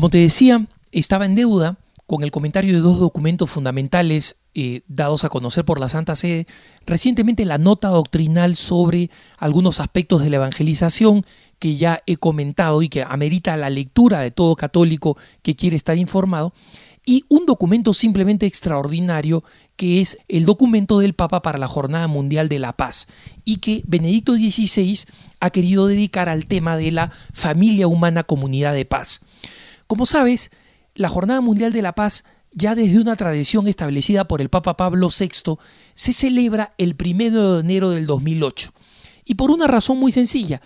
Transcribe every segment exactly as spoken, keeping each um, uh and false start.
Como te decía, estaba en deuda con el comentario de dos documentos fundamentales eh, dados a conocer por la Santa Sede. Recientemente la nota doctrinal sobre algunos aspectos de la evangelización que ya he comentado y que amerita la lectura de todo católico que quiere estar informado, y un documento simplemente extraordinario que es el documento del Papa para la Jornada Mundial de la Paz y que Benedicto dieciséis ha querido dedicar al tema de la familia humana comunidad de paz. Como sabes, la Jornada Mundial de la Paz, ya desde una tradición establecida por el Papa Pablo sexto, se celebra el primero de enero del dos mil ocho. Y por una razón muy sencilla,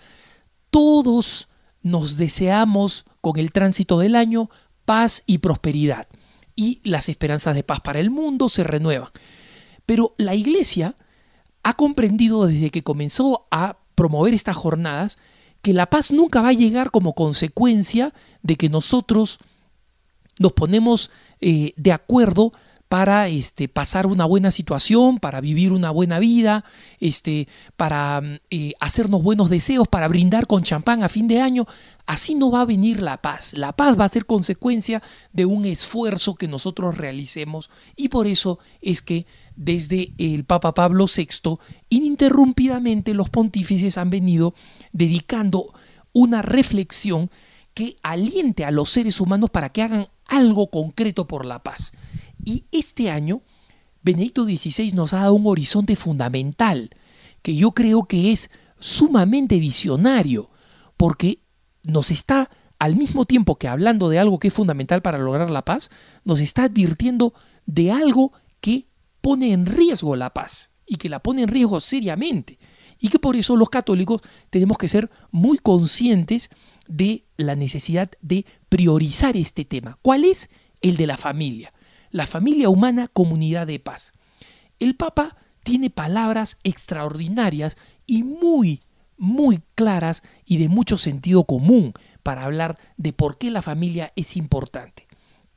todos nos deseamos con el tránsito del año paz y prosperidad, y las esperanzas de paz para el mundo se renuevan. Pero la Iglesia ha comprendido desde que comenzó a promover estas jornadas que la paz nunca va a llegar como consecuencia de que nosotros nos ponemos eh, de acuerdo para este, pasar una buena situación, para vivir una buena vida, este, para eh, hacernos buenos deseos, para brindar con champán a fin de año. Así no va a venir la paz. La paz va a ser consecuencia de un esfuerzo que nosotros realicemos, y por eso es que desde el Papa Pablo sexto, ininterrumpidamente los pontífices han venido dedicando una reflexión que aliente a los seres humanos para que hagan algo concreto por la paz. Y este año, Benedicto dieciséis nos ha dado un horizonte fundamental que yo creo que es sumamente visionario, porque nos está, al mismo tiempo que hablando de algo que es fundamental para lograr la paz, nos está advirtiendo de algo que pone en riesgo la paz y que la pone en riesgo seriamente, y que por eso los católicos tenemos que ser muy conscientes de la necesidad de priorizar este tema. ¿Cuál es? El de la familia. La familia humana, comunidad de paz. El Papa tiene palabras extraordinarias y muy, muy claras y de mucho sentido común para hablar de por qué la familia es importante.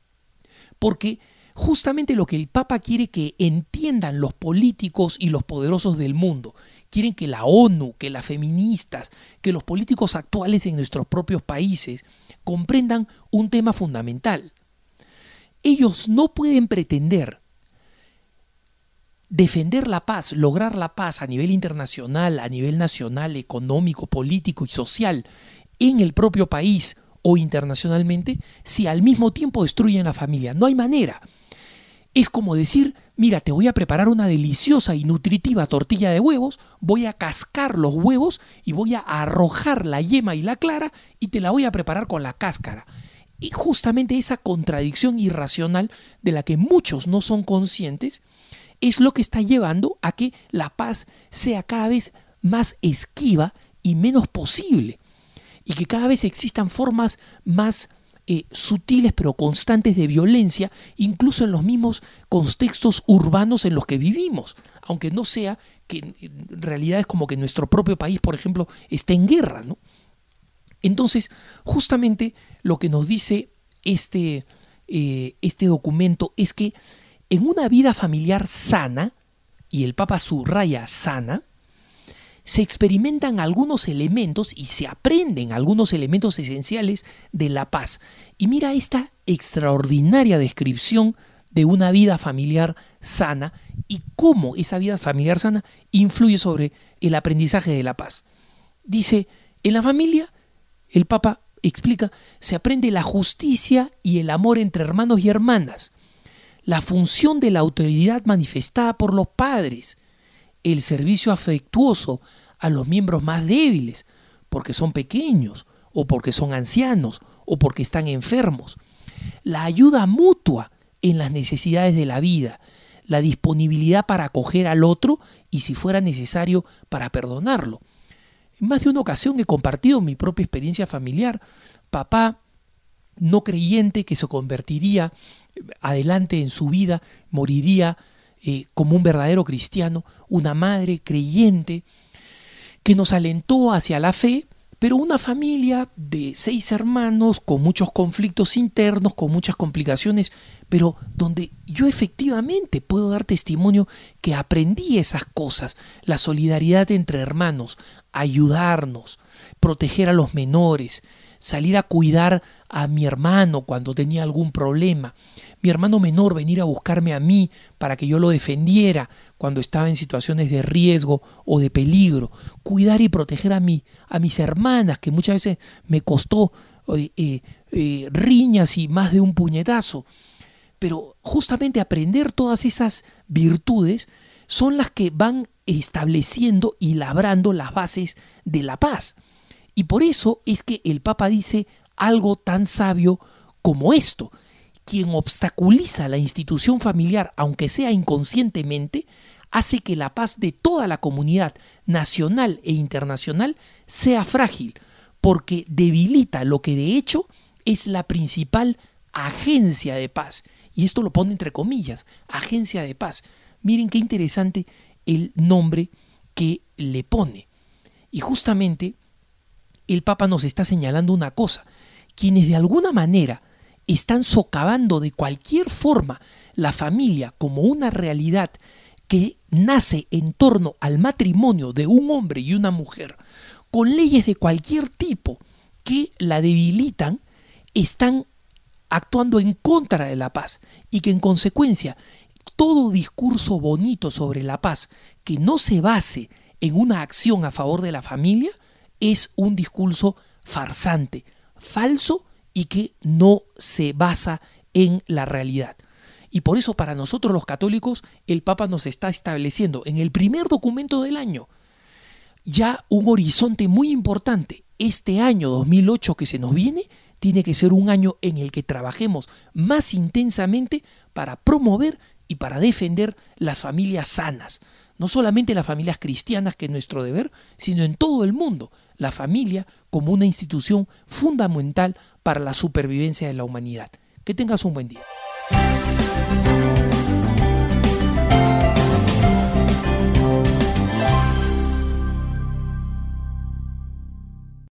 Porque justamente lo que el Papa quiere que entiendan los políticos y los poderosos del mundo, quieren que la ONU, que las feministas, que los políticos actuales en nuestros propios países comprendan un tema fundamental. Ellos no pueden pretender defender la paz, lograr la paz a nivel internacional, a nivel nacional, económico, político y social en el propio país o internacionalmente, si al mismo tiempo destruyen la familia. No hay manera. Es como decir, mira, te voy a preparar una deliciosa y nutritiva tortilla de huevos, voy a cascar los huevos y voy a arrojar la yema y la clara y te la voy a preparar con la cáscara. Y justamente esa contradicción irracional de la que muchos no son conscientes es lo que está llevando a que la paz sea cada vez más esquiva y menos posible, y que cada vez existan formas más eh, sutiles pero constantes de violencia, incluso en los mismos contextos urbanos en los que vivimos, aunque no sea que en realidad es como que nuestro propio país, por ejemplo, está en guerra, ¿no? Entonces, justamente lo que nos dice este, eh, este documento es que en una vida familiar sana, y el Papa subraya sana, se experimentan algunos elementos y se aprenden algunos elementos esenciales de la paz. Y mira esta extraordinaria descripción de una vida familiar sana y cómo esa vida familiar sana influye sobre el aprendizaje de la paz. Dice, en la familia, el Papa explica, se aprende la justicia y el amor entre hermanos y hermanas, la función de la autoridad manifestada por los padres, el servicio afectuoso a los miembros más débiles, porque son pequeños, o porque son ancianos, o porque están enfermos, la ayuda mutua en las necesidades de la vida, la disponibilidad para acoger al otro y, si fuera necesario, para perdonarlo. En más de una ocasión he compartido mi propia experiencia familiar. Papá, no creyente, que se convertiría adelante en su vida, moriría eh, como un verdadero cristiano. Una madre creyente que nos alentó hacia la fe, pero una familia de seis hermanos con muchos conflictos internos, con muchas complicaciones, pero donde yo efectivamente puedo dar testimonio que aprendí esas cosas, la solidaridad entre hermanos, ayudarnos, proteger a los menores, salir a cuidar a mi hermano cuando tenía algún problema, mi hermano menor venir a buscarme a mí para que yo lo defendiera cuando estaba en situaciones de riesgo o de peligro, cuidar y proteger a mí, a mis hermanas, que muchas veces me costó eh, eh, eh, riñas y más de un puñetazo. Pero justamente aprender todas esas virtudes son las que van estableciendo y labrando las bases de la paz. Y por eso es que el Papa dice algo tan sabio como esto: quien obstaculiza la institución familiar, aunque sea inconscientemente, hace que la paz de toda la comunidad nacional e internacional sea frágil, porque debilita lo que de hecho es la principal agencia de paz. Y esto lo pone entre comillas, agencia de paz. Miren qué interesante el nombre que le pone. Y justamente el Papa nos está señalando una cosa: quienes de alguna manera están socavando de cualquier forma la familia como una realidad que nace en torno al matrimonio de un hombre y una mujer, con leyes de cualquier tipo que la debilitan, están actuando en contra de la paz, y que en consecuencia todo discurso bonito sobre la paz que no se base en una acción a favor de la familia es un discurso farsante, falso y que no se basa en la realidad. Y por eso para nosotros los católicos el Papa nos está estableciendo en el primer documento del año ya un horizonte muy importante. Este año dos mil ocho que se nos viene tiene que ser un año en el que trabajemos más intensamente para promover y para defender las familias sanas. No solamente las familias cristianas, que es nuestro deber, sino en todo el mundo. La familia como una institución fundamental para la supervivencia de la humanidad. Que tengas un buen día.